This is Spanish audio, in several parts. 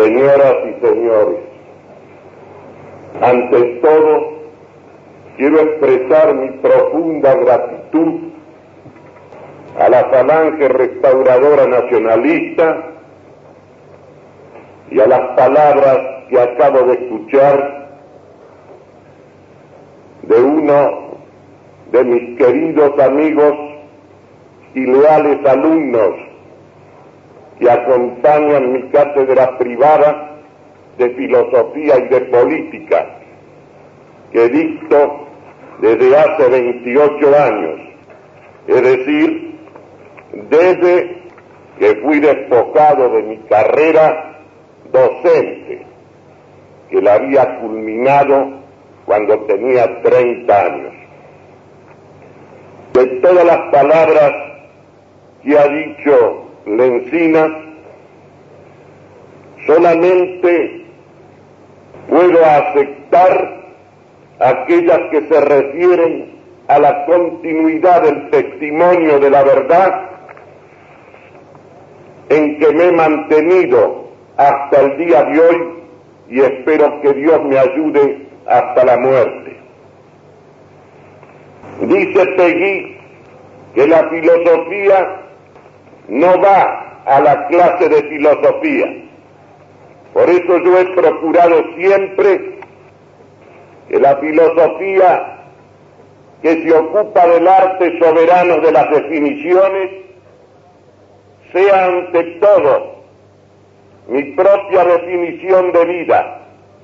Señoras y señores, ante todo quiero expresar mi profunda gratitud a la Falange Restauradora Nacionalista y a las palabras que acabo de escuchar de uno de mis queridos amigos y leales alumnos que acompañan mi cátedra privada de filosofía y de política, que dicto desde hace 28 años, es decir, desde que fui despojado de mi carrera docente, que la había culminado cuando tenía 30 años. De todas las palabras que ha dicho Lencinas, solamente puedo aceptar aquellas que se refieren a la continuidad del testimonio de la verdad en que me he mantenido hasta el día de hoy y espero que Dios me ayude hasta la muerte. Dice Peggy que la filosofía no va a la clase de filosofía. Por eso yo he procurado siempre que la filosofía que se ocupa del arte soberano de las definiciones sea ante todo mi propia definición de vida,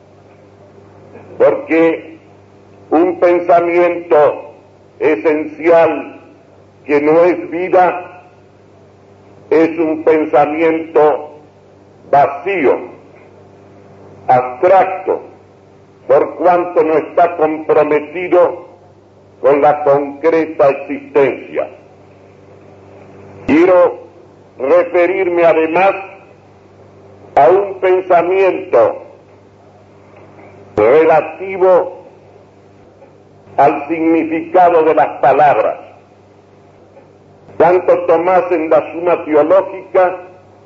porque un pensamiento esencial que no es vida es un pensamiento vacío, abstracto, por cuanto no está comprometido con la concreta existencia. Quiero referirme además a un pensamiento relativo al significado de las palabras. Santo Tomás en la Suma Teológica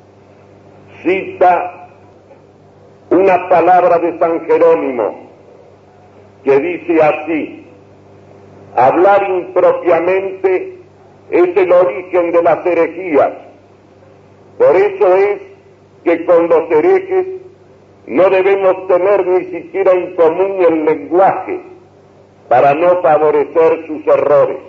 cita una palabra de San Jerónimo que dice así: hablar impropiamente es el origen de las herejías. Por eso es que con los herejes no debemos tener ni siquiera en común el lenguaje para no favorecer sus errores.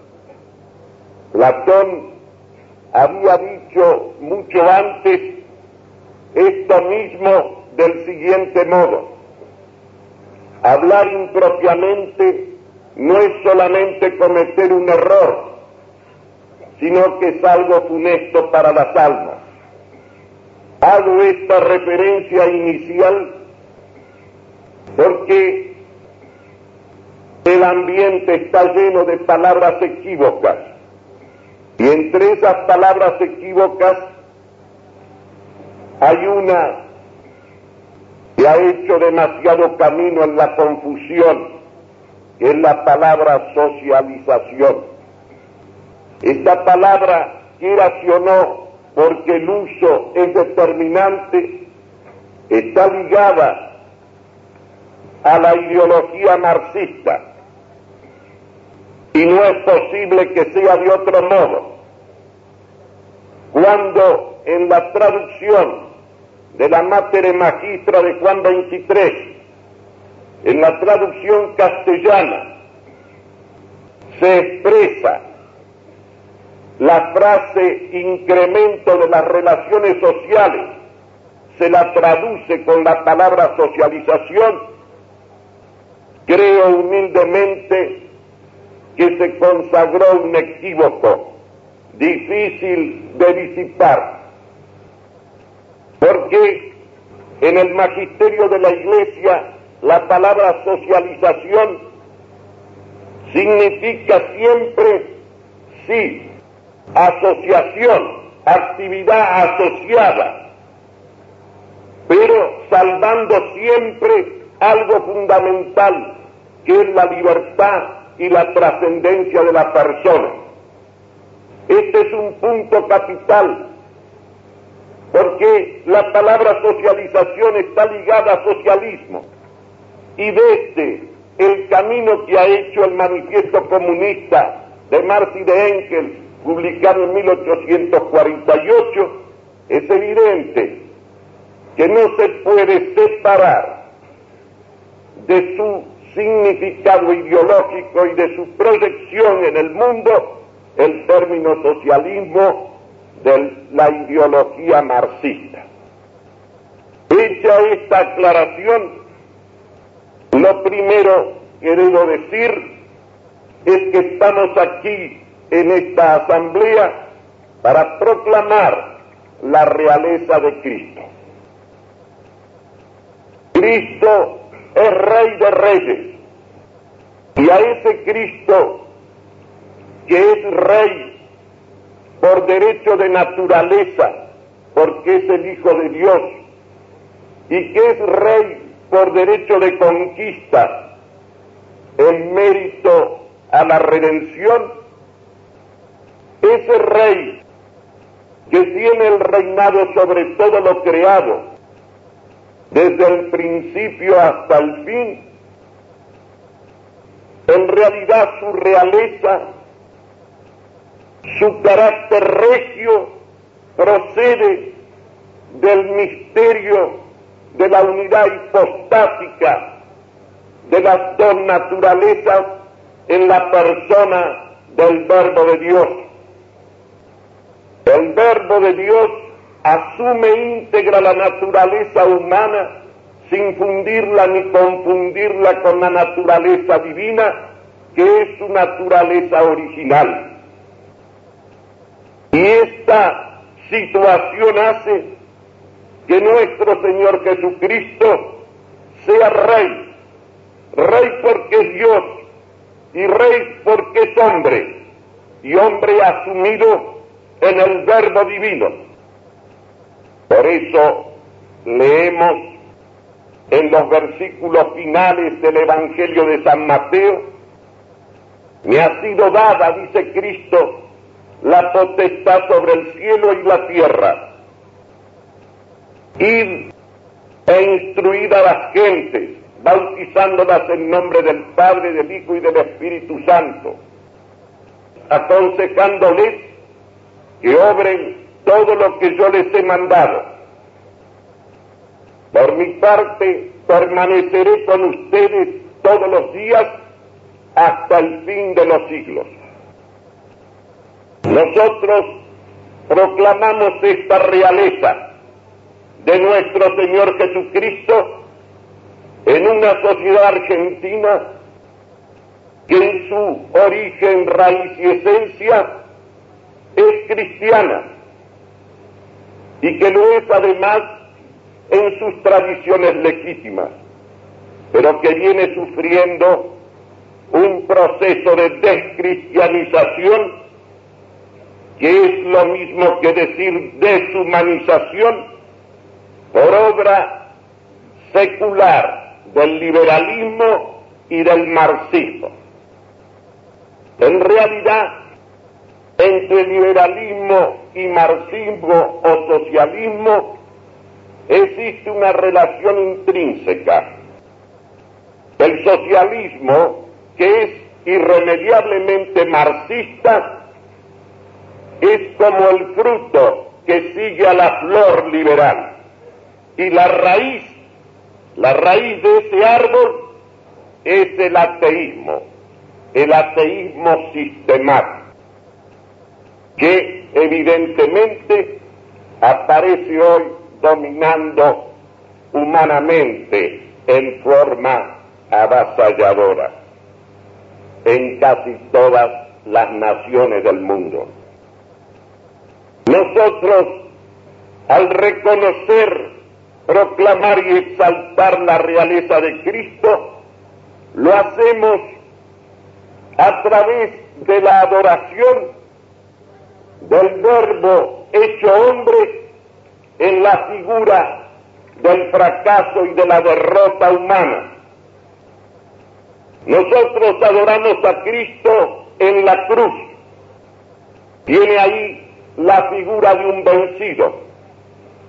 Platón había dicho mucho antes esto mismo del siguiente modo: hablar impropiamente no es solamente cometer un error, sino que es algo funesto para las almas. Hago esta referencia inicial porque el ambiente está lleno de palabras equívocas, y entre esas palabras equívocas hay una que ha hecho demasiado camino en la confusión, que es la palabra socialización. Esta palabra, quieras o no, porque el uso es determinante, está ligada a la ideología marxista, y no es posible que sea de otro modo. Cuando en la traducción de la Mater Magistra de Juan 23, en la traducción castellana, se expresa la frase incremento de las relaciones sociales, se la traduce con la palabra socialización, creo humildemente que se consagró un equívoco difícil de disipar, porque en el magisterio de la Iglesia la palabra socialización significa siempre, sí, asociación, actividad asociada, pero salvando siempre algo fundamental, que es la libertad y la trascendencia de la persona. Este es un punto capital porque la palabra socialización está ligada a socialismo, y desde el camino que ha hecho el Manifiesto Comunista de Marx y de Engels, publicado en 1848, es evidente que no se puede separar de su significado ideológico y de su proyección en el mundo el término socialismo de la ideología marxista. Hecha esta aclaración, lo primero que debo decir es que estamos aquí en esta asamblea para proclamar la realeza de Cristo. Cristo es Rey de Reyes, y a ese Cristo que es Rey por derecho de naturaleza, porque es el Hijo de Dios, y que es Rey por derecho de conquista, en mérito a la redención, ese Rey que tiene el reinado sobre todo lo creado, desde el principio hasta el fin, en realidad su realeza, su carácter regio, procede del misterio de la unidad hipostática de las dos naturalezas en la persona del Verbo de Dios. El Verbo de Dios asume íntegra la naturaleza humana sin fundirla ni confundirla con la naturaleza divina, que es su naturaleza original. Y esta situación hace que nuestro Señor Jesucristo sea Rey, Rey porque es Dios, y Rey porque es hombre, y hombre asumido en el Verbo divino. Por eso leemos en los versículos finales del Evangelio de San Mateo: me ha sido dada, dice Cristo, la potestad sobre el cielo y la tierra. Id e instruid a las gentes, bautizándolas en nombre del Padre, del Hijo y del Espíritu Santo, aconsejándoles que obren todo lo que yo les he mandado. Por mi parte, permaneceré con ustedes todos los días hasta el fin de los siglos. Nosotros proclamamos esta realeza de nuestro Señor Jesucristo en una sociedad argentina que en su origen, raíz y esencia es cristiana, y que lo es además en sus tradiciones legítimas, pero que viene sufriendo un proceso de descristianización, que es lo mismo que decir deshumanización, por obra secular del liberalismo y del marxismo. En realidad, entre liberalismo y marxismo o socialismo existe una relación intrínseca. El socialismo, que es irremediablemente marxista, es como el fruto que sigue a la flor liberal, y la raíz de ese árbol es el ateísmo sistemático, que evidentemente aparece hoy dominando humanamente en forma avasalladora en casi todas las naciones del mundo. Nosotros, al reconocer, proclamar y exaltar la realeza de Cristo, lo hacemos a través de la adoración del Verbo hecho hombre en la figura del fracaso y de la derrota humana. Nosotros adoramos a Cristo en la cruz. Tiene ahí la figura de un vencido,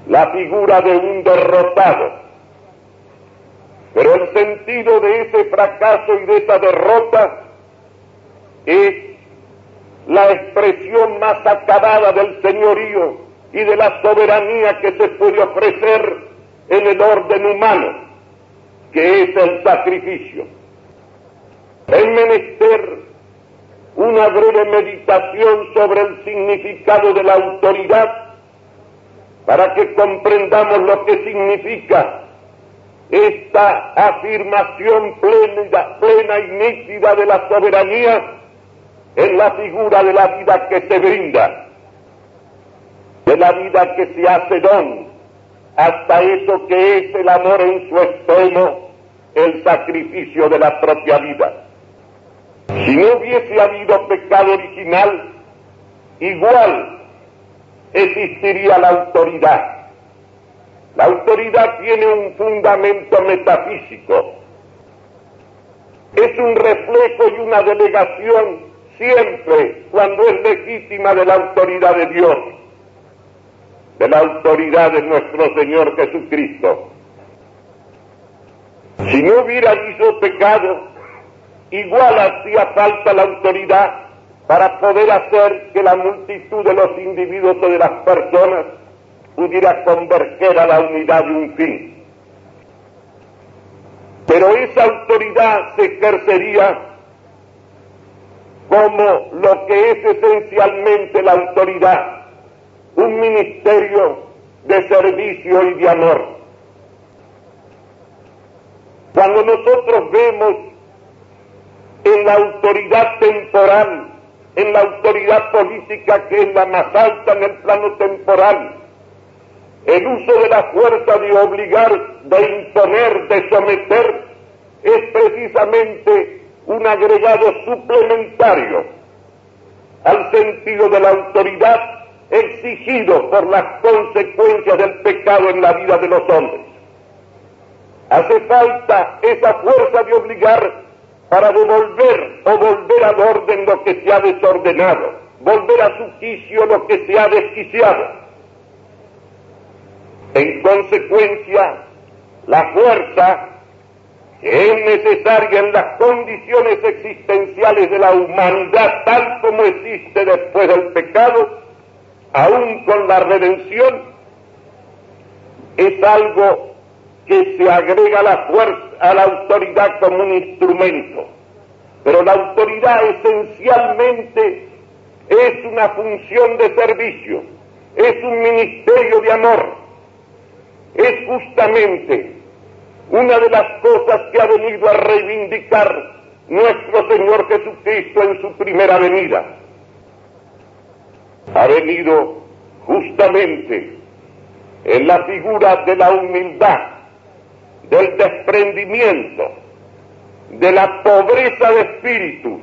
la figura de un derrotado. Pero el sentido de ese fracaso y de esa derrota es la expresión más acabada del señorío y de la soberanía que se puede ofrecer en el orden humano, que es el sacrificio. Es menester una breve meditación sobre el significado de la autoridad para que comprendamos lo que significa esta afirmación plena y nítida de la soberanía en la figura de la vida que se brinda, de la vida que se hace don, hasta eso que es el amor en su extremo, el sacrificio de la propia vida. Si no hubiese habido pecado original, igual existiría la autoridad. La autoridad tiene un fundamento metafísico. Es un reflejo y una delegación siempre, cuando es legítima, de la autoridad de Dios, de la autoridad de nuestro Señor Jesucristo. Si no hubiera habido pecado, igual hacía falta la autoridad para poder hacer que la multitud de los individuos o de las personas pudiera converger a la unidad de un fin. Pero esa autoridad se ejercería como lo que es esencialmente la autoridad, un ministerio de servicio y de amor. Cuando nosotros vemos en la autoridad temporal, en la autoridad política, que es la más alta en el plano temporal, el uso de la fuerza, de obligar, de imponer, de someter, es precisamente un agregado suplementario al sentido de la autoridad exigido por las consecuencias del pecado en la vida de los hombres. Hace falta esa fuerza de obligar para devolver o volver al orden lo que se ha desordenado, volver a su quicio lo que se ha desquiciado. En consecuencia, la fuerza que es necesaria en las condiciones existenciales de la humanidad tal como existe después del pecado, aún con la redención, es algo que se agrega a la fuerza, a la autoridad como un instrumento. Pero la autoridad esencialmente es una función de servicio, es un ministerio de amor, es justamente una de las cosas que ha venido a reivindicar nuestro Señor Jesucristo en su primera venida. Ha venido justamente en la figura de la humildad, del desprendimiento, de la pobreza de espíritu,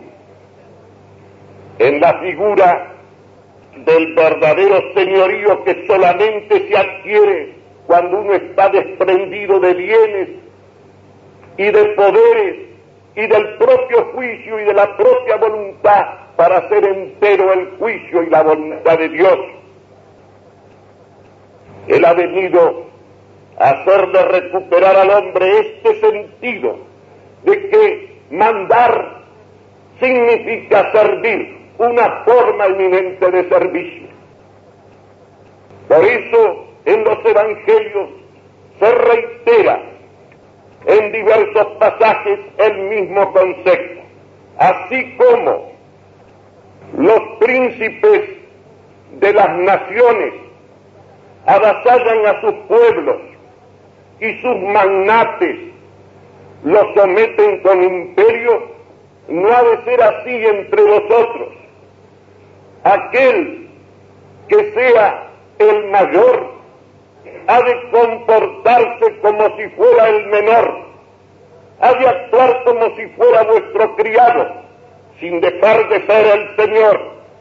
en la figura del verdadero señorío que solamente se adquiere cuando uno está desprendido de bienes y de poderes y del propio juicio y de la propia voluntad para hacer entero el juicio y la voluntad de Dios. Él ha venido a hacerle recuperar al hombre este sentido de que mandar significa servir, una forma eminente de servicio. Por eso en los evangelios se reitera en diversos pasajes el mismo concepto, así como los príncipes de las naciones avasallan a sus pueblos y sus magnates los someten con imperio, no ha de ser así entre vosotros. Aquel que sea el mayor ha de comportarse como si fuera el menor, ha de actuar como si fuera vuestro criado, sin dejar de ser el Señor.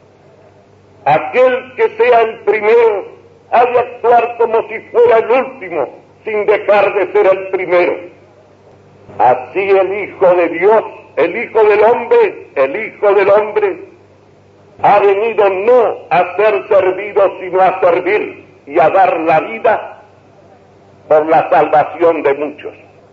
Aquel que sea el primero ha de actuar como si fuera el último, sin dejar de ser el primero. Así el Hijo de Dios, el Hijo del Hombre, ha venido no a ser servido, sino a servir y a dar la vida por la salvación de muchos.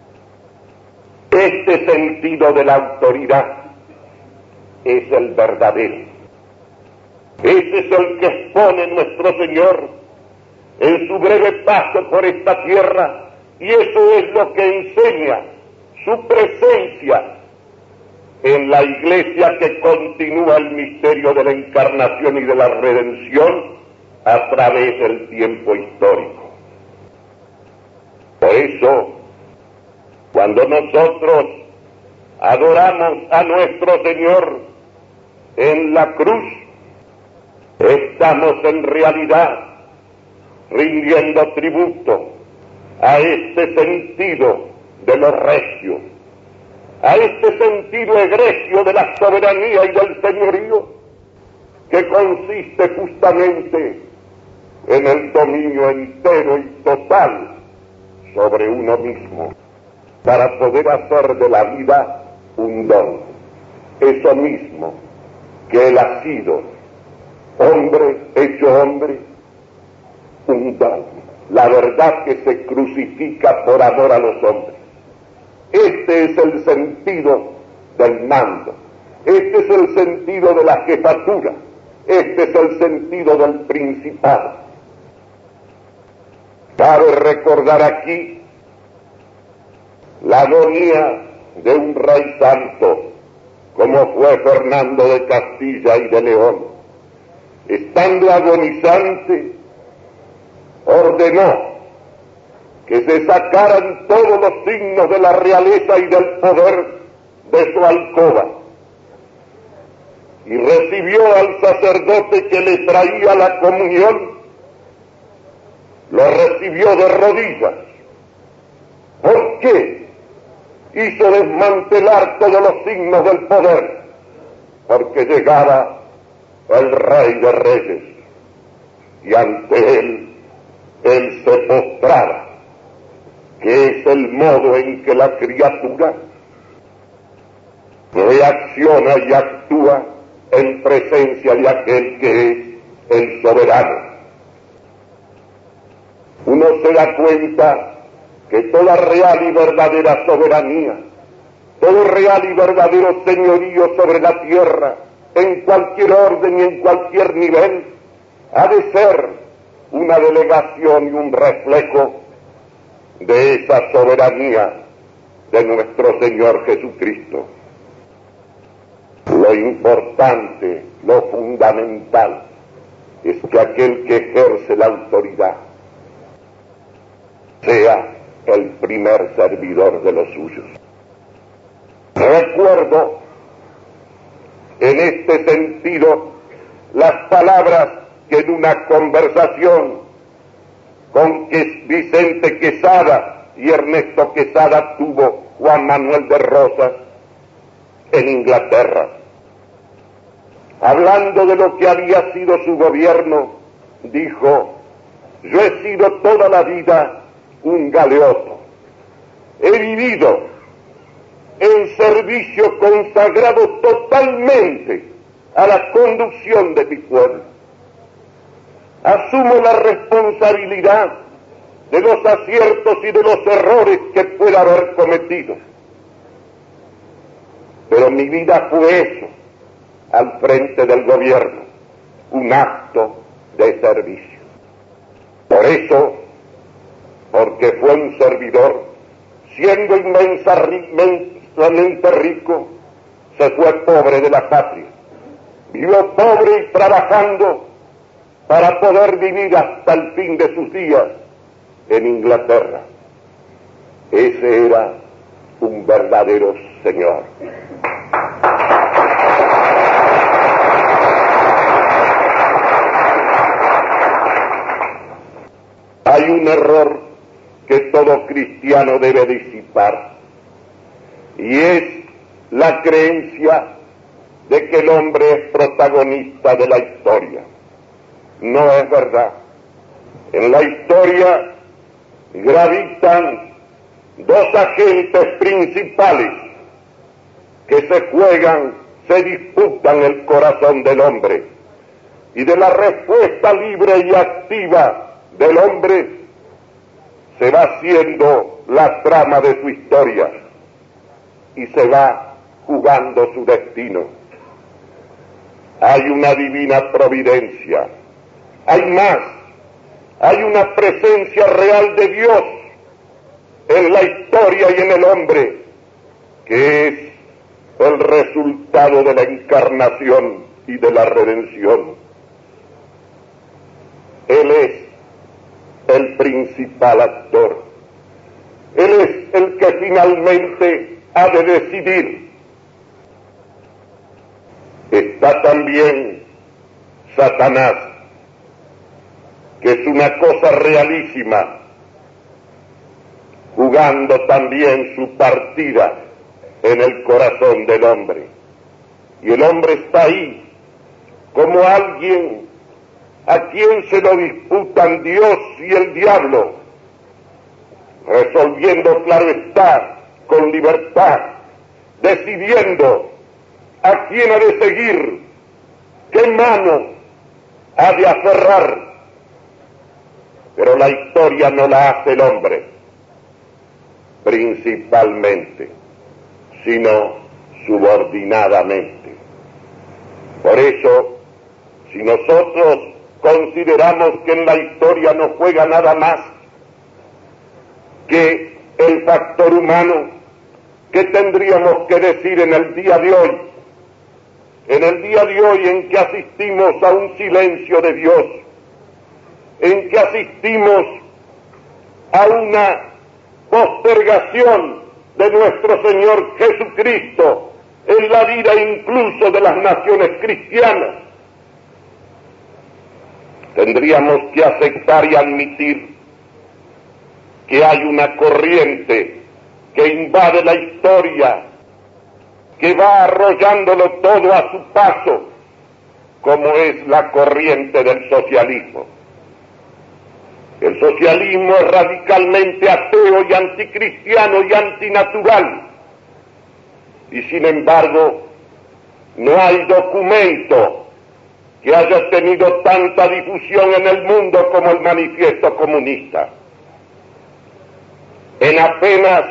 Este sentido de la autoridad es el verdadero. Ese es el que expone nuestro Señor en su breve paso por esta tierra, y eso es lo que enseña su presencia en la iglesia que continúa el misterio de la encarnación y de la redención a través del tiempo histórico. Por eso, cuando nosotros adoramos a nuestro Señor en la cruz, estamos en realidad rindiendo tributo a este sentido de lo regio, a este sentido egregio de la soberanía y del señorío, que consiste justamente en el dominio entero y total sobre uno mismo, para poder hacer de la vida un don. Eso mismo que Él ha sido, hombre hecho hombre, un don. La verdad que se crucifica por amor a los hombres. Este es el sentido del mando. Este es el sentido de la jefatura. Este es el sentido del principado. Cabe recordar aquí la agonía de un rey santo, como fue Fernando de Castilla y de León. Estando agonizante, ordenó que se sacaran todos los signos de la realeza y del poder de su alcoba, y recibió al sacerdote que le traía la comunión, lo recibió de rodillas. ¿Por qué? Hizo desmantelar todos los signos del poder, porque llegaba el Rey de Reyes, y ante él se postraba, que es el modo en que la criatura reacciona y actúa en presencia de aquel que es el soberano. Uno se da cuenta que toda real y verdadera soberanía, todo real y verdadero señorío sobre la tierra, en cualquier orden y en cualquier nivel, ha de ser una delegación y un reflejo de esa soberanía de nuestro Señor Jesucristo. Lo importante, lo fundamental, es que aquel que ejerce la autoridad sea el primer servidor de los suyos. Recuerdo en este sentido las palabras que en una conversación con Vicente Quesada y Ernesto Quesada tuvo Juan Manuel de Rosas en Inglaterra, hablando de lo que había sido su gobierno. Dijo: yo he sido toda la vida un galeoto, he vivido en servicio consagrado totalmente a la conducción de mi pueblo. Asumo la responsabilidad de los aciertos y de los errores que pueda haber cometido, pero mi vida fue eso, al frente del gobierno, un acto de servicio. Por eso, porque fue un servidor, siendo inmensamente rico, se fue pobre de la patria. Vivió pobre y trabajando para poder vivir hasta el fin de sus días en Inglaterra. Ese era un verdadero señor. Hay un error que todo cristiano debe disipar, y es la creencia de que el hombre es protagonista de la historia. No es verdad. En la historia gravitan dos agentes principales que se juegan, se disputan el corazón del hombre, y de la respuesta libre y activa del hombre se va haciendo la trama de su historia y se va jugando su destino. Hay una divina providencia, hay más, hay una presencia real de Dios en la historia y en el hombre, que es el resultado de la encarnación y de la redención. Él es el principal actor. Él es el que finalmente ha de decidir. Está también Satanás, que es una cosa realísima, jugando también su partida en el corazón del hombre. Y el hombre está ahí como alguien a quien se lo disputan Dios y el diablo, resolviendo, claro está, con libertad, decidiendo a quién ha de seguir, qué mano ha de aferrar. Pero la historia no la hace el hombre, principalmente, sino subordinadamente. Por eso, si nosotros consideramos que en la historia no juega nada más que el factor humano, ¿qué tendríamos que decir en el día de hoy? En el día de hoy en que asistimos a un silencio de Dios, en que asistimos a una postergación de nuestro Señor Jesucristo en la vida incluso de las naciones cristianas. Tendríamos que aceptar y admitir que hay una corriente que invade la historia, que va arrollándolo todo a su paso, como es la corriente del socialismo. El socialismo es radicalmente ateo y anticristiano y antinatural, y sin embargo no hay documento que haya tenido tanta difusión en el mundo como el Manifiesto Comunista. En apenas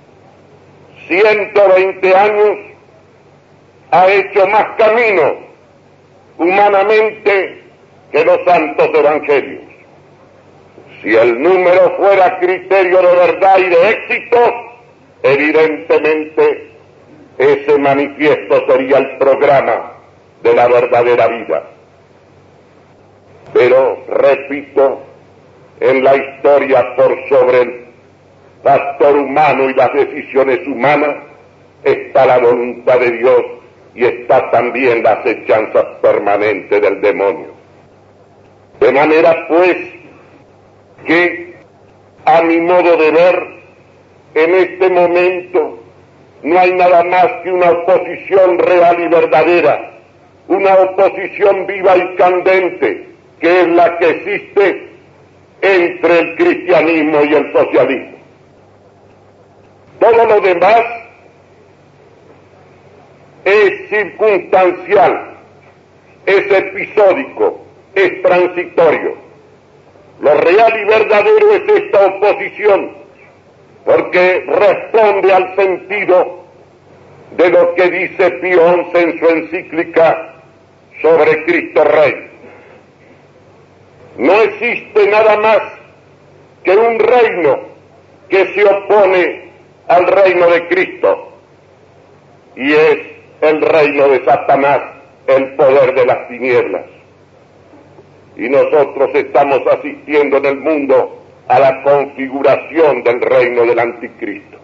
120 años ha hecho más camino humanamente que los santos evangelios. Si el número fuera criterio de verdad y de éxito, evidentemente ese manifiesto sería el programa de la verdadera vida. Pero, repito, en la historia por sobre el factor humano y las decisiones humanas está la voluntad de Dios y está también la acechanza permanente del demonio. De manera pues que, a mi modo de ver, en este momento no hay nada más que una oposición real y verdadera, una oposición viva y candente, que es la que existe entre el cristianismo y el socialismo. Todo lo demás es circunstancial, es episódico, es transitorio. Lo real y verdadero es esta oposición, porque responde al sentido de lo que dice Pío XI en su encíclica sobre Cristo Rey. No existe nada más que un reino que se opone al reino de Cristo, y es el reino de Satanás, el poder de las tinieblas. Y nosotros estamos asistiendo en el mundo a la configuración del reino del anticristo.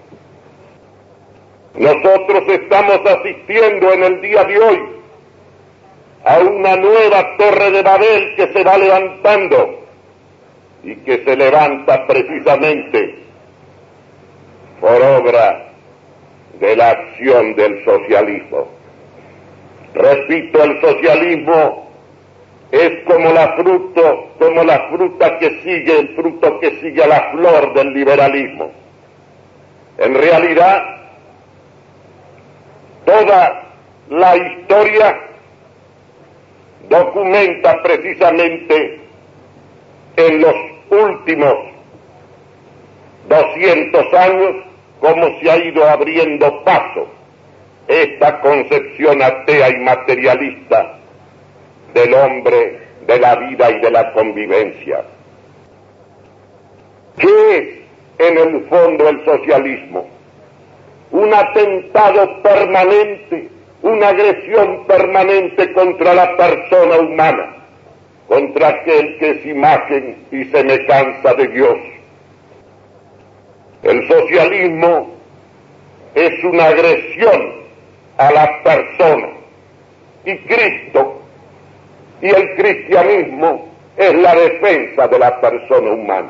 Nosotros estamos asistiendo en el día de hoy a una nueva torre de Babel que se va levantando y que se levanta precisamente por obra de la acción del socialismo. Repito, el socialismo es como la fruta que sigue, el fruto que sigue a la flor del liberalismo. En realidad, toda la historia documenta precisamente en los últimos 200 años, cómo se ha ido abriendo paso esta concepción atea y materialista del hombre, de la vida y de la convivencia. ¿Qué es en el fondo el socialismo? Un atentado permanente, una agresión permanente contra la persona humana, contra aquel que es imagen y semejanza de Dios. El socialismo es una agresión a la persona, y Cristo y el cristianismo es la defensa de la persona humana.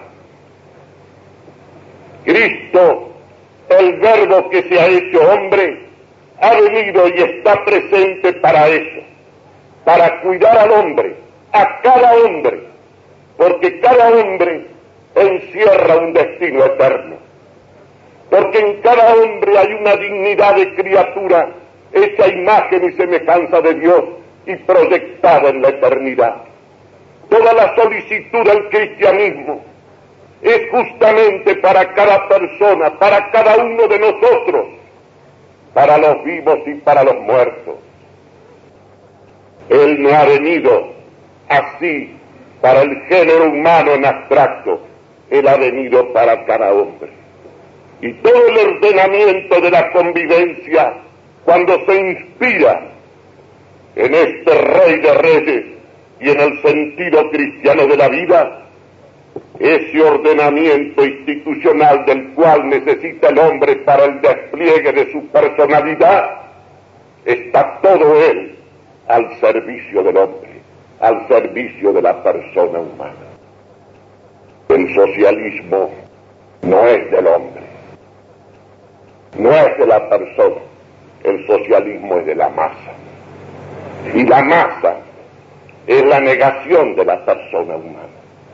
Cristo, el Verbo que se ha hecho hombre, ha venido y está presente para eso, para cuidar al hombre, a cada hombre, porque cada hombre encierra un destino eterno, porque en cada hombre hay una dignidad de criatura hecha imagen y semejanza de Dios y proyectada en la eternidad. Toda la solicitud del cristianismo es justamente para cada persona, para cada uno de nosotros, para los vivos y para los muertos. Él no ha venido así para el género humano en abstracto, Él ha venido para cada hombre. Y todo el ordenamiento de la convivencia, cuando se inspira en este Rey de Reyes y en el sentido cristiano de la vida, ese ordenamiento institucional del cual necesita el hombre para el despliegue de su personalidad, está todo él al servicio del hombre, al servicio de la persona humana. El socialismo no es del hombre, no es de la persona, el socialismo es de la masa. Y la masa es la negación de la persona humana.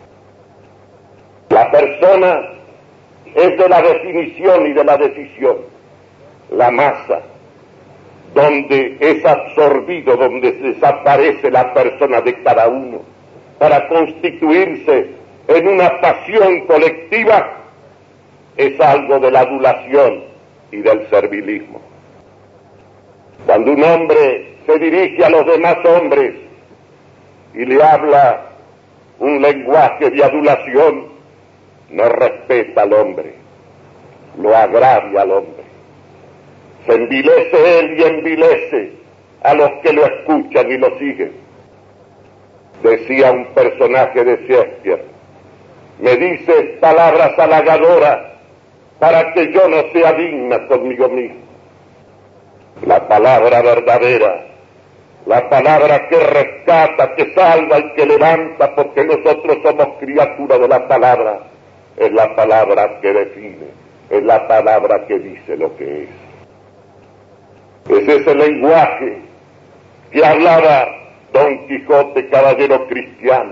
La persona es de la definición y de la decisión. La masa, donde es absorbido, donde desaparece la persona de cada uno, para constituirse en una pasión colectiva, es algo de la adulación y del servilismo. Cuando un hombre se dirige a los demás hombres y le habla un lenguaje de adulación, no respeta al hombre, lo agravia al hombre. Se envilece él y envilece a los que lo escuchan y lo siguen. Decía un personaje de Shakespeare, me dices palabras halagadoras para que yo no sea digna conmigo mismo. La palabra verdadera, la palabra que rescata, que salva y que levanta, porque nosotros somos criaturas de la palabra, es la palabra que define, es la palabra que dice lo que es. Es ese lenguaje que hablaba Don Quijote, caballero cristiano,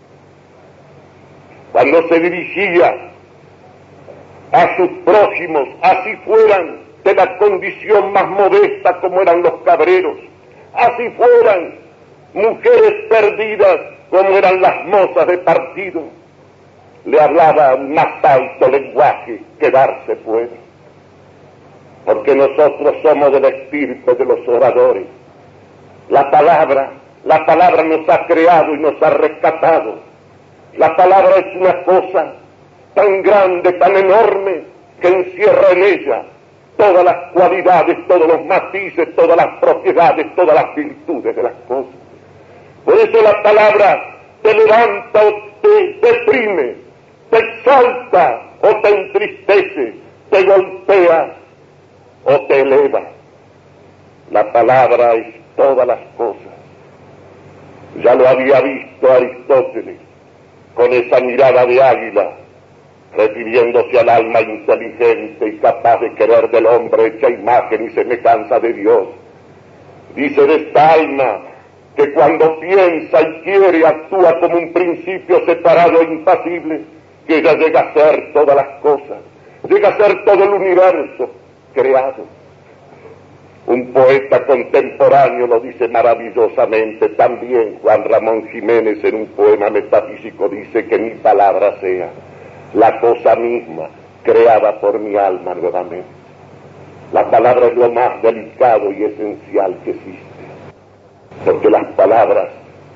cuando se dirigía a sus prójimos, así fueran de la condición más modesta como eran los cabreros, así fueran mujeres perdidas como eran las mozas de partido, le hablaba un más alto lenguaje que darse puede, porque nosotros somos del espíritu de los oradores. La palabra nos ha creado y nos ha rescatado. La palabra es una cosa tan grande, tan enorme, que encierra en ella todas las cualidades, todos los matices, todas las propiedades, todas las virtudes de las cosas. Por eso la palabra te levanta o te deprime, te exalta o te entristece, te golpea o te eleva. La palabra es todas las cosas. Ya lo había visto Aristóteles con esa mirada de águila, refiriéndose al alma inteligente y capaz de querer del hombre hecha imagen y semejanza de Dios. Dice de esta alma que cuando piensa y quiere actúa como un principio separado e impasible, que ella llega a ser todas las cosas, llega a ser todo el universo creado. Un poeta contemporáneo lo dice maravillosamente también, Juan Ramón Jiménez, en un poema metafísico dice que mi palabra sea la cosa misma creada por mi alma nuevamente. La palabra es lo más delicado y esencial que existe, porque la palabra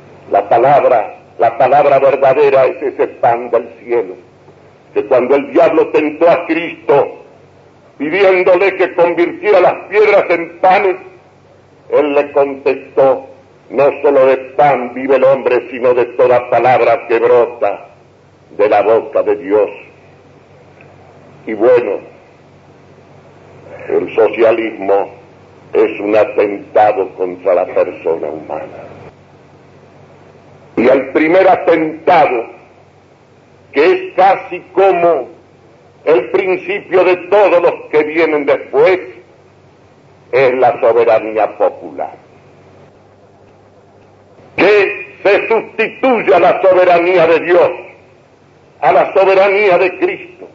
verdadera es ese pan del cielo, que cuando el diablo tentó a Cristo, pidiéndole que convirtiera las piedras en panes, él le contestó: no solo de pan vive el hombre, sino de toda palabra que brota de la boca de Dios. Y bueno, el socialismo es un atentado contra la persona humana. Y el primer atentado, que es casi como el principio de todos los que vienen después, es la soberanía popular, que se sustituye a la soberanía de Dios, a la soberanía de Cristo,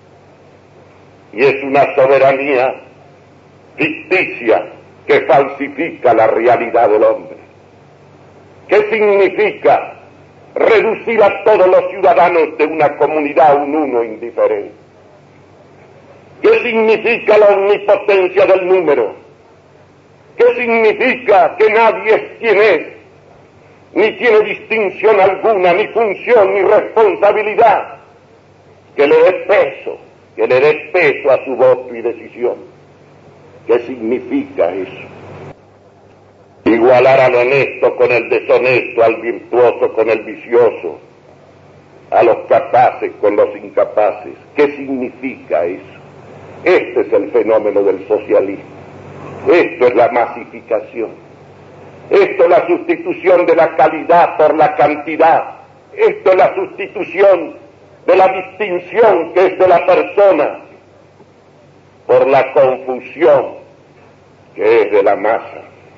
y es una soberanía ficticia que falsifica la realidad del hombre. ¿Qué significa reducir a todos los ciudadanos de una comunidad a un uno indiferente? ¿Qué significa la omnipotencia del número? ¿Qué significa que nadie es quien es, ni tiene distinción alguna, ni función, ni responsabilidad, que le dé peso a su voto y decisión? ¿Qué significa eso? Igualar al honesto con el deshonesto, al virtuoso con el vicioso, a los capaces con los incapaces. ¿Qué significa eso? Este es el fenómeno del socialismo. Esto es la masificación. Esto es la sustitución de la calidad por la cantidad. Esto es la sustitución de la distinción que es de la persona por la confusión que es de la masa.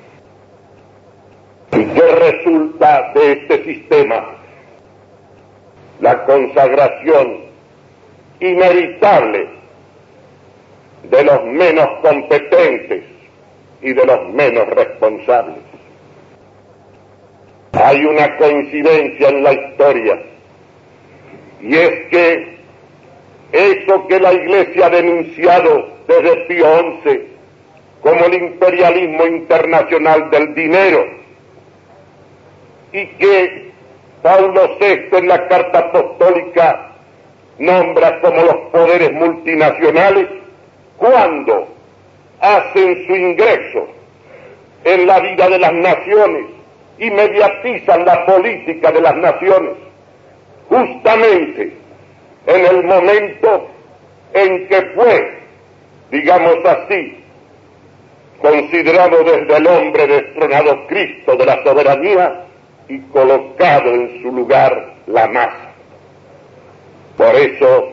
¿Y qué resulta de este sistema? La consagración inevitable de los menos competentes y de los menos responsables. Hay una coincidencia en la historia, y es que eso que la Iglesia ha denunciado desde Pío XI como el imperialismo internacional del dinero, y que Paulo VI en la Carta Apostólica nombra como los poderes multinacionales, cuando hacen su ingreso en la vida de las naciones y mediatizan la política de las naciones, justamente en el momento en que fue, digamos así, considerado desde el hombre destronado Cristo de la soberanía y colocado en su lugar la masa. Por eso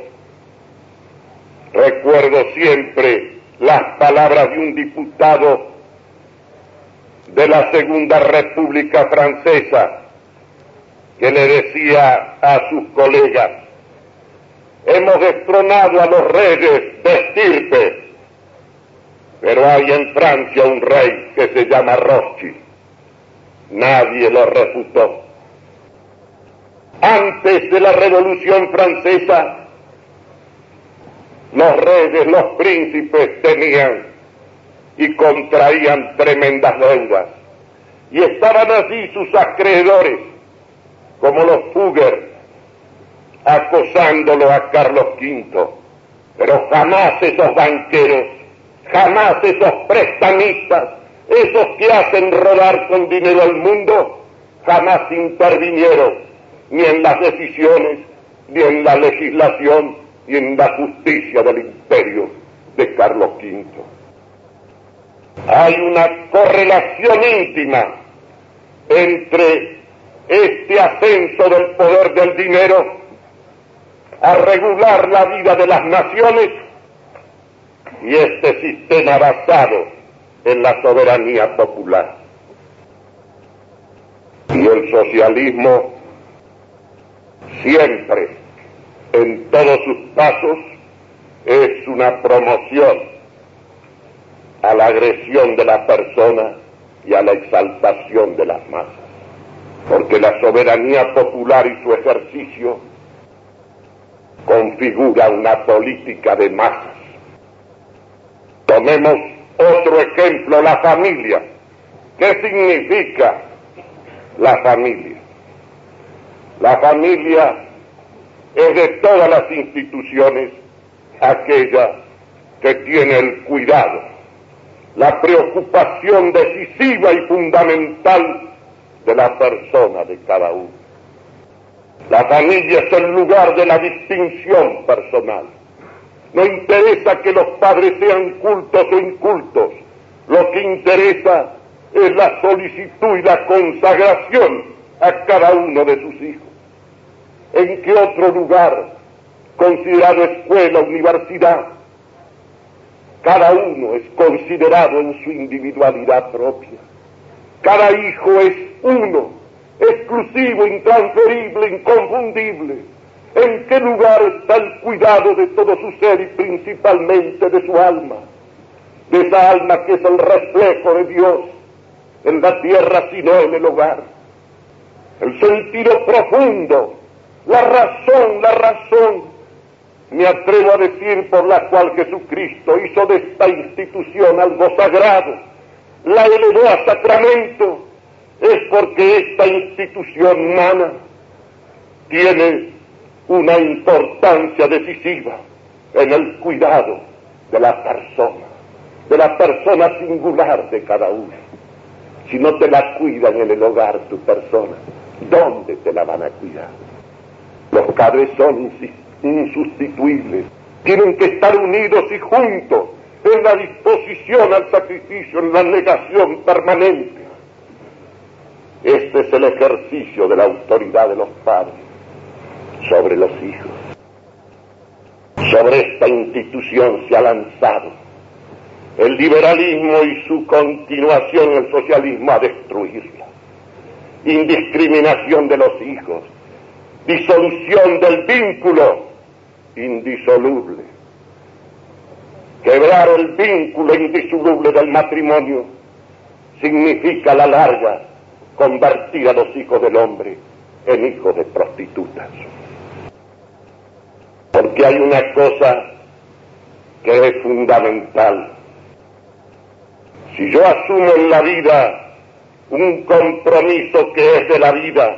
recuerdo siempre las palabras de un diputado de la Segunda República Francesa que le decía a sus colegas: hemos destronado a los reyes de estirpe, pero hay en Francia un rey que se llama Rothschild. Nadie lo refutó. Antes de la Revolución Francesa, los reyes, los príncipes tenían y contraían tremendas deudas, y estaban allí sus acreedores, como los Fugger, acosándolo a Carlos V, pero jamás esos banqueros, jamás esos prestamistas, esos que hacen rodar con dinero al mundo, jamás intervinieron ni en las decisiones, ni en la legislación, ni en la justicia del imperio de Carlos V. Hay una correlación íntima entre este ascenso del poder del dinero a regular la vida de las naciones y este sistema basado en la soberanía popular. Y el socialismo siempre, en todos sus pasos, es una promoción a la agresión de la persona y a la exaltación de las masas. Porque la soberanía popular y su ejercicio configura una política de masas. Tomemos otro ejemplo, la familia. ¿Qué significa la familia? La familia es de todas las instituciones aquella que tiene el cuidado, la preocupación decisiva y fundamental de la persona de cada uno. La familia es el lugar de la distinción personal. No interesa que los padres sean cultos o incultos, lo que interesa es la solicitud y la consagración a cada uno de sus hijos. ¿En qué otro lugar, considerado escuela, universidad, cada uno es considerado en su individualidad propia? Cada hijo es uno, exclusivo, intransferible, inconfundible. ¿En qué lugar está el cuidado de todo su ser y principalmente de su alma? De esa alma que es el reflejo de Dios en la tierra, sino en el hogar. El sentido profundo, la razón, me atrevo a decir, por la cual Jesucristo hizo de esta institución algo sagrado, la elevó a sacramento, es porque esta institución humana tiene una importancia decisiva en el cuidado de la persona singular de cada uno. Si no te la cuidan en el hogar tu persona, ¿dónde te la van a cuidar? Los padres son insustituibles, tienen que estar unidos y juntos en la disposición al sacrificio, en la negación permanente. Este es el ejercicio de la autoridad de los padres sobre los hijos. Sobre esta institución se ha lanzado el liberalismo y su continuación, el socialismo, a destruirla. Indiscriminación de los hijos, disolución del vínculo indisoluble. Quebrar el vínculo indisoluble del matrimonio significa a la larga convertir a los hijos del hombre en hijos de prostitutas. Porque hay una cosa que es fundamental. Si yo asumo en la vida un compromiso que es de la vida,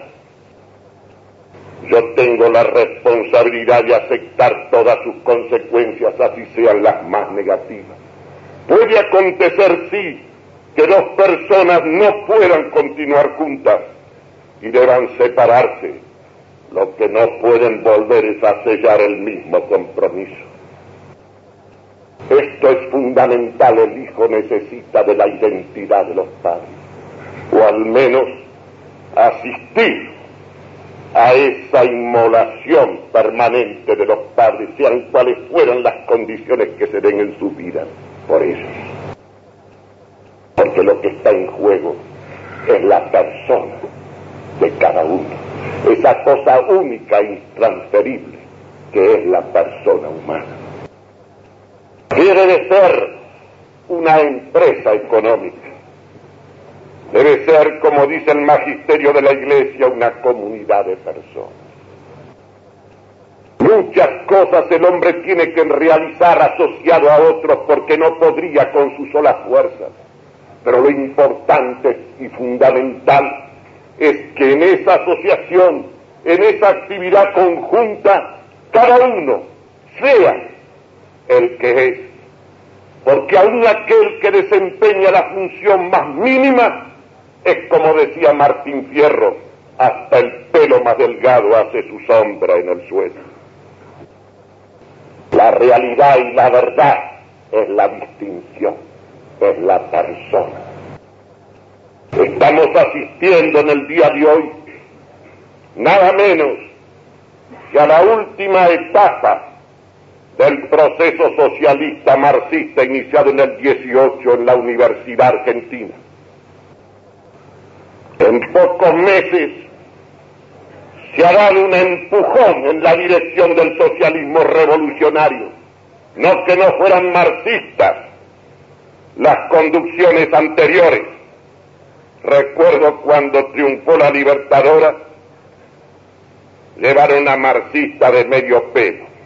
yo tengo la responsabilidad de aceptar todas sus consecuencias, así sean las más negativas. Puede acontecer, sí, que dos personas no puedan continuar juntas y deban separarse. Lo que no pueden volver es a sellar el mismo compromiso. Esto es fundamental. El hijo necesita de la identidad de los padres, o al menos asistir a esa inmolación permanente de los padres, sean cuales fueran las condiciones que se den en su vida por ellos. Porque lo que está en juego es la persona de cada uno, esa cosa única e intransferible que es la persona humana. Debe de ser una empresa económica, debe ser, como dice el magisterio de la Iglesia, una comunidad de personas. Muchas cosas el hombre tiene que realizar asociado a otros porque no podría con sus solas fuerzas, pero lo importante y fundamental es que en esa asociación, en esa actividad conjunta, cada uno sea el que es, porque aún aquel que desempeña la función más mínima es, como decía Martín Fierro, hasta el pelo más delgado hace su sombra en el suelo. La realidad y la verdad es la distinción, es la persona. Estamos asistiendo en el día de hoy nada menos que a la última etapa del proceso socialista marxista iniciado en el 18 en la Universidad Argentina. En pocos meses se ha dado un empujón en la dirección del socialismo revolucionario. No que no fueran marxistas las conducciones anteriores. Recuerdo cuando triunfó la Libertadora, llevaron a marxista de medio pelo.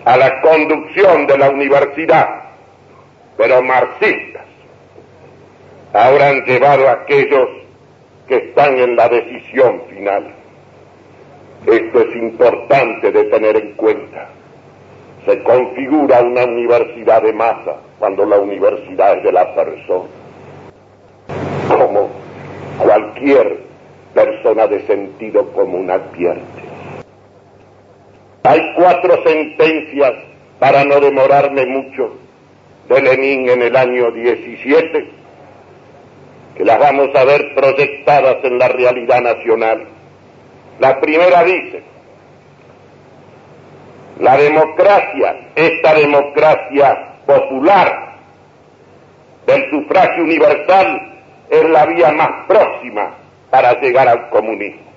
a la conducción de la universidad, pero marxistas, ahora han llevado a aquellos que están en la decisión final. Esto es importante de tener en cuenta. Se configura una universidad de masa cuando la universidad es de la persona, como cualquier persona de sentido común advierte. Hay 4 sentencias, para no demorarme mucho, de Lenin en el año 17, que las vamos a ver proyectadas en la realidad nacional. La primera dice: la democracia, esta democracia popular del sufragio universal, es la vía más próxima para llegar al comunismo.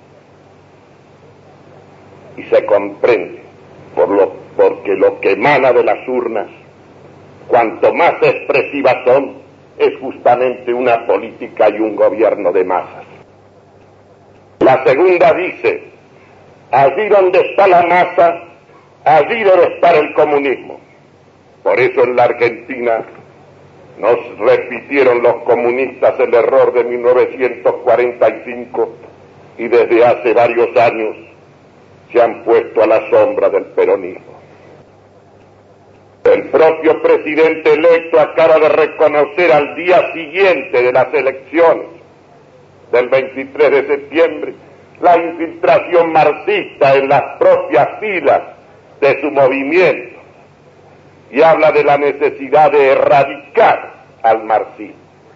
Y se comprende porque lo que emana de las urnas, cuanto más expresivas son, es justamente una política y un gobierno de masas. La segunda dice: allí donde está la masa, allí debe estar el comunismo. Por eso en la Argentina nos repitieron los comunistas el error de 1945 y desde hace varios años se han puesto a la sombra del peronismo. El propio presidente electo acaba de reconocer al día siguiente de las elecciones del 23 de septiembre la infiltración marxista en las propias filas de su movimiento y habla de la necesidad de erradicar al marxismo.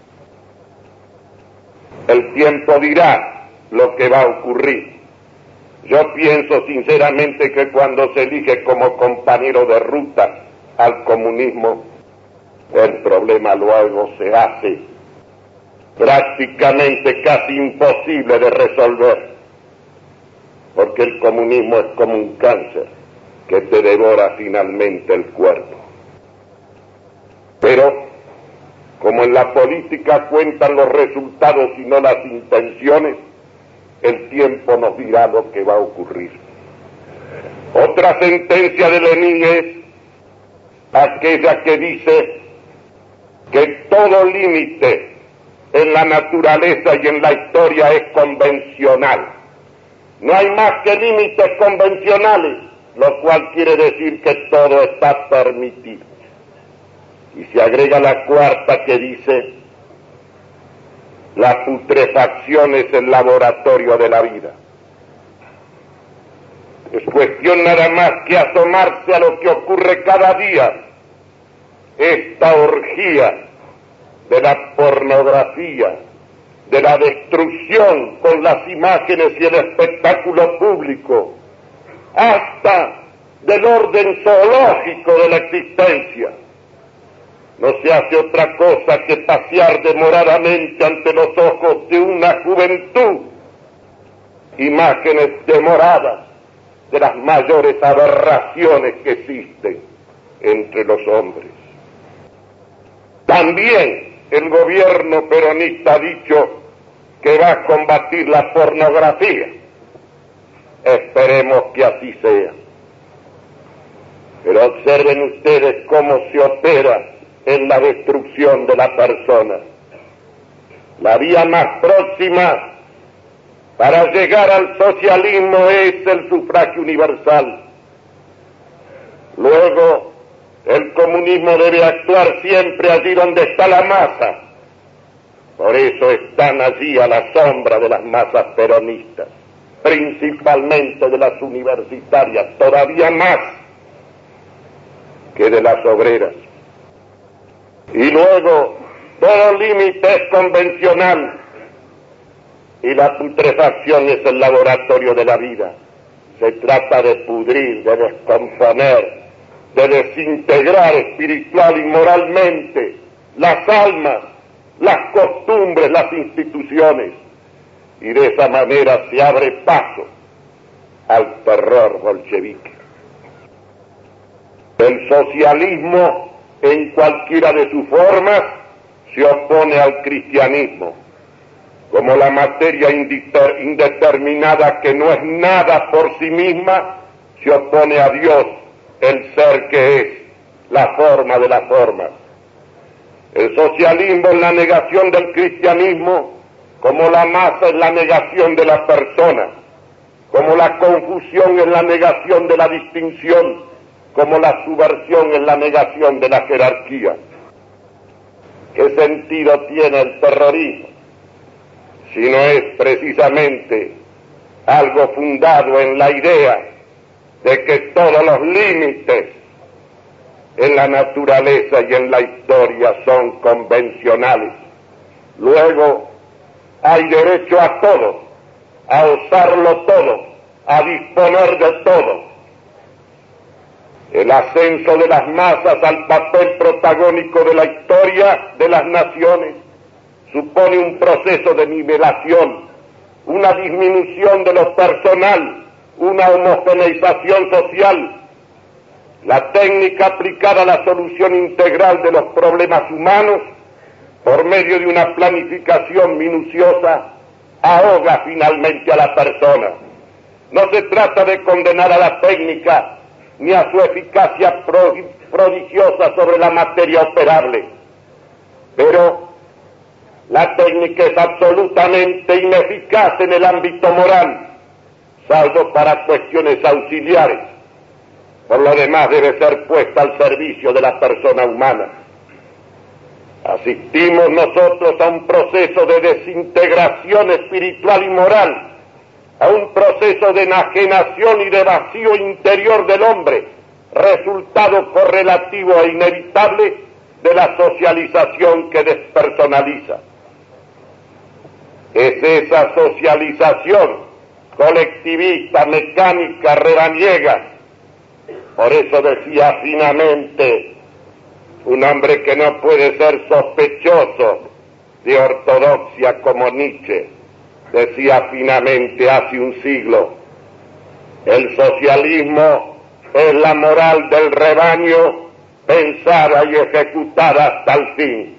El tiempo dirá lo que va a ocurrir. Yo pienso sinceramente que cuando se elige como compañero de ruta al comunismo, el problema luego se hace prácticamente casi imposible de resolver, porque el comunismo es como un cáncer que te devora finalmente el cuerpo. Pero, como en la política cuentan los resultados y no las intenciones, el tiempo nos dirá lo que va a ocurrir. Otra sentencia de Lenin es aquella que dice que todo límite en la naturaleza y en la historia es convencional. No hay más que límites convencionales, lo cual quiere decir que todo está permitido. Y se agrega la cuarta que dice: la putrefacción es el laboratorio de la vida. Es cuestión nada más que asomarse a lo que ocurre cada día. Esta orgía de la pornografía, de la destrucción con las imágenes y el espectáculo público, hasta del orden zoológico de la existencia, no se hace otra cosa que pasear demoradamente ante los ojos de una juventud imágenes demoradas de las mayores aberraciones que existen entre los hombres. También el gobierno peronista ha dicho que va a combatir la pornografía. Esperemos que así sea. Pero observen ustedes cómo se opera en la destrucción de la persona. La vía más próxima para llegar al socialismo es el sufragio universal. Luego, el comunismo debe actuar siempre allí donde está la masa. Por eso están allí a la sombra de las masas peronistas, principalmente de las universitarias, todavía más que de las obreras. Y luego, todo límite es convencional y la putrefacción es el laboratorio de la vida. Se trata de pudrir, de descomponer, de desintegrar espiritual y moralmente las almas, las costumbres, las instituciones, y de esa manera se abre paso al terror bolchevique. El socialismo, en cualquiera de sus formas, se opone al cristianismo, como la materia indeterminada que no es nada por sí misma, se opone a Dios el ser que es, la forma de las formas. El socialismo es la negación del cristianismo, como la masa es la negación de la persona, como la confusión es la negación de la distinción, como la subversión es la negación de la jerarquía. ¿Qué sentido tiene el terrorismo si no es precisamente algo fundado en la idea de que todos los límites en la naturaleza y en la historia son convencionales? Luego hay derecho a todo, a usarlo todo, a disponer de todo. El ascenso de las masas al papel protagónico de la historia de las naciones supone un proceso de nivelación, una disminución de lo personal, una homogeneización social. La técnica aplicada a la solución integral de los problemas humanos por medio de una planificación minuciosa ahoga finalmente a la persona. No se trata de condenar a la técnica ni a su eficacia prodigiosa sobre la materia operable, pero la técnica es absolutamente ineficaz en el ámbito moral, salvo para cuestiones auxiliares. Por lo demás debe ser puesta al servicio de la persona humana. Asistimos nosotros a un proceso de desintegración espiritual y moral, a un proceso de enajenación y de vacío interior del hombre, resultado correlativo e inevitable de la socialización que despersonaliza. Es esa socialización colectivista, mecánica, rebaniega. Por eso decía finamente un hombre que no puede ser sospechoso de ortodoxia como Nietzsche, decía finamente hace un siglo: el socialismo es la moral del rebaño pensada y ejecutada hasta el fin.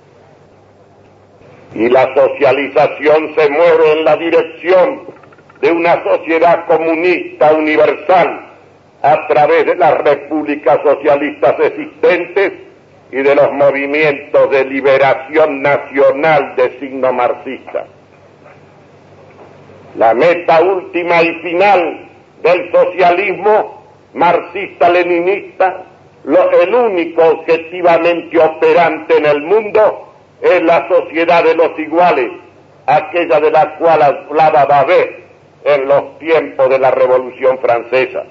Y la socialización se mueve en la dirección de una sociedad comunista universal a través de las repúblicas socialistas existentes y de los movimientos de liberación nacional de signo marxista. La meta última y final del socialismo marxista-leninista, el único objetivamente operante en el mundo, es la sociedad de los iguales, aquella de la cual hablaba Babet en los tiempos de la Revolución Francesa.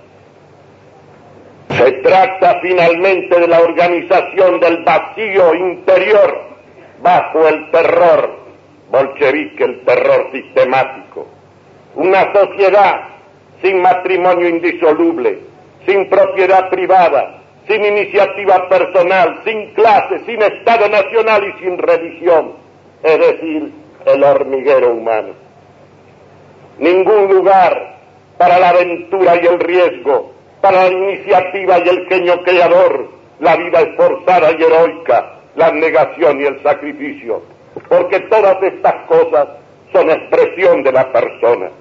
Se trata finalmente de la organización del vacío interior bajo el terror bolchevique, el terror sistemático. Una sociedad sin matrimonio indisoluble, sin propiedad privada, sin iniciativa personal, sin clase, sin Estado nacional y sin religión, es decir, el hormiguero humano. Ningún lugar para la aventura y el riesgo, para la iniciativa y el genio creador, la vida esforzada y heroica, la abnegación y el sacrificio, porque todas estas cosas son expresión de la persona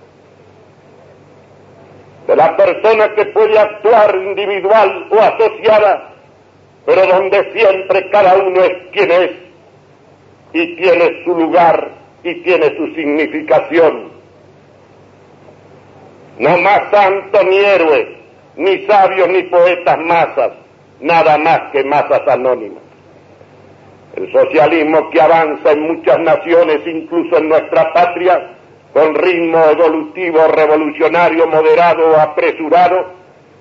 que puede actuar individual o asociada, pero donde siempre cada uno es quien es y tiene su lugar y tiene su significación. No más santos ni héroes, ni sabios ni poetas masas, nada más que masas anónimas. El socialismo que avanza en muchas naciones, incluso en nuestra patria, con ritmo evolutivo, revolucionario, moderado o apresurado,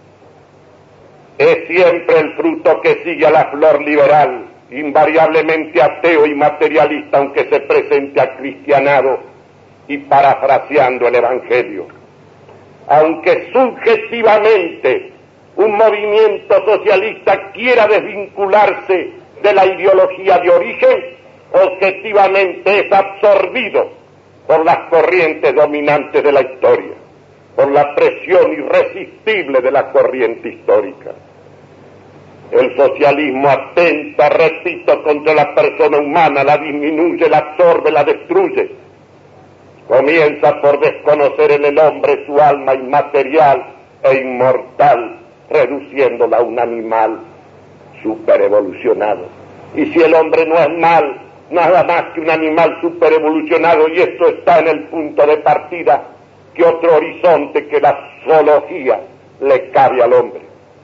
es siempre el fruto que sigue a la flor liberal, invariablemente ateo y materialista, aunque se presente acristianado y parafraseando el Evangelio. Aunque subjetivamente un movimiento socialista quiera desvincularse de la ideología de origen, objetivamente es absorbido por las corrientes dominantes de la historia, por la presión irresistible de la corriente histórica. El socialismo atenta, repito, contra la persona humana, la disminuye, la absorbe, la destruye. Comienza por desconocer en el hombre su alma inmaterial e inmortal, reduciéndola a un animal superevolucionado. Y si el hombre no es nada más que un animal superevolucionado, y esto está en el punto de partida, ¿qué otro horizonte que la zoología le cabe al hombre?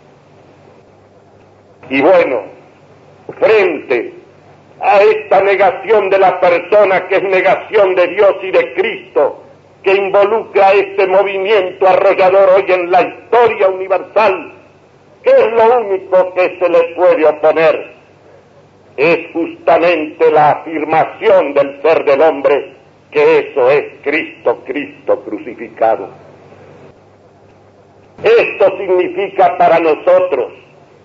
Y bueno, frente a esta negación de la persona, que es negación de Dios y de Cristo, que involucra este movimiento arrollador hoy en la historia universal, ¿qué es lo único que se le puede oponer? Es justamente la afirmación del ser del hombre, que eso es Cristo, Cristo crucificado. Esto significa para nosotros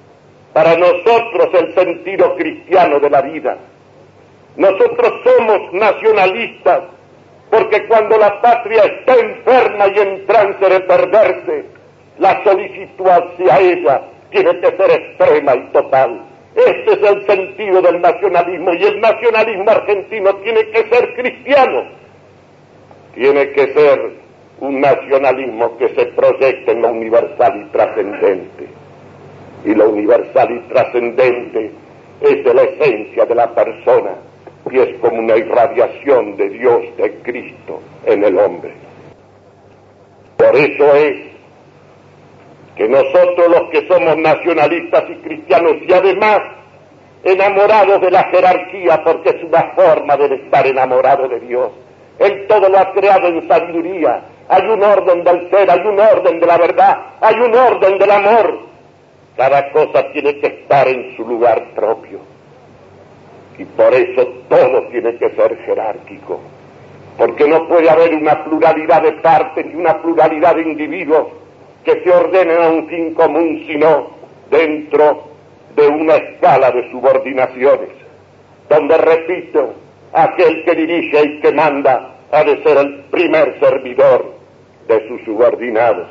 el sentido cristiano de la vida. Nosotros somos nacionalistas porque cuando la patria está enferma y en trance de perderse, la solicitud hacia ella tiene que ser extrema y total. Este es el sentido del nacionalismo, y el nacionalismo argentino tiene que ser cristiano. Tiene que ser un nacionalismo que se proyecte en lo universal y trascendente. Y lo universal y trascendente es de la esencia de la persona, y es como una irradiación de Dios, de Cristo, en el hombre. Por eso es que nosotros, los que somos nacionalistas y cristianos, y además enamorados de la jerarquía, porque es una forma de estar enamorado de Dios, Él todo lo ha creado en sabiduría, hay un orden del ser, hay un orden de la verdad, hay un orden del amor. Cada cosa tiene que estar en su lugar propio, y por eso todo tiene que ser jerárquico, porque no puede haber una pluralidad de partes ni una pluralidad de individuos que se ordenen a un fin común, sino dentro de una escala de subordinaciones, donde, repito, aquel que dirige y que manda ha de ser el primer servidor de sus subordinados.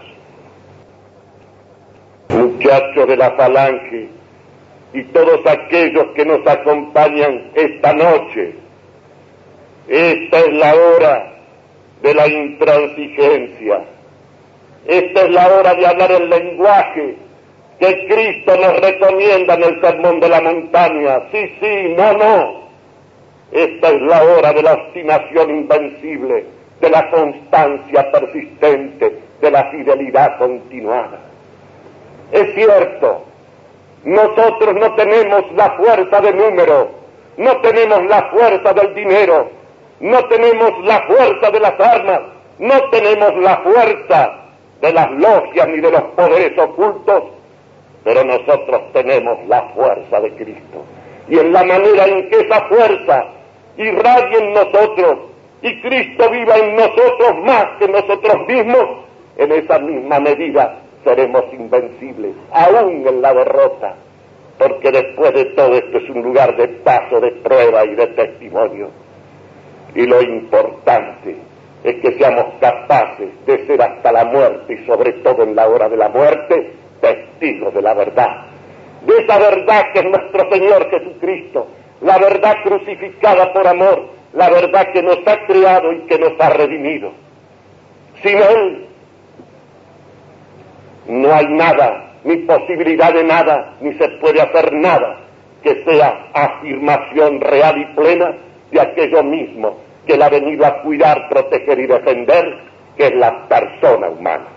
Muchachos de la Falange y todos aquellos que nos acompañan esta noche, esta es la hora de la intransigencia. Esta es la hora de hablar el lenguaje que Cristo nos recomienda en el Sermón de la Montaña. Sí, no. Esta es la hora de la obstinación invencible, de la constancia persistente, de la fidelidad continuada. Es cierto, nosotros no tenemos la fuerza de número, no tenemos la fuerza del dinero, no tenemos la fuerza de las armas, no tenemos la fuerza de las logias ni de los poderes ocultos, pero nosotros tenemos la fuerza de Cristo. Y en la manera en que esa fuerza irradie en nosotros y Cristo viva en nosotros más que nosotros mismos, en esa misma medida seremos invencibles, aún en la derrota, porque después de todo esto es un lugar de paso, de prueba y de testimonio. Y lo importante es que seamos capaces de ser hasta la muerte, y sobre todo en la hora de la muerte, testigos de la verdad, de esa verdad que es nuestro Señor Jesucristo, la verdad crucificada por amor, la verdad que nos ha creado y que nos ha redimido. Sin Él no hay nada, ni posibilidad de nada, ni se puede hacer nada que sea afirmación real y plena de aquello mismo que Él ha venido a cuidar, proteger y defender, que es la persona humana.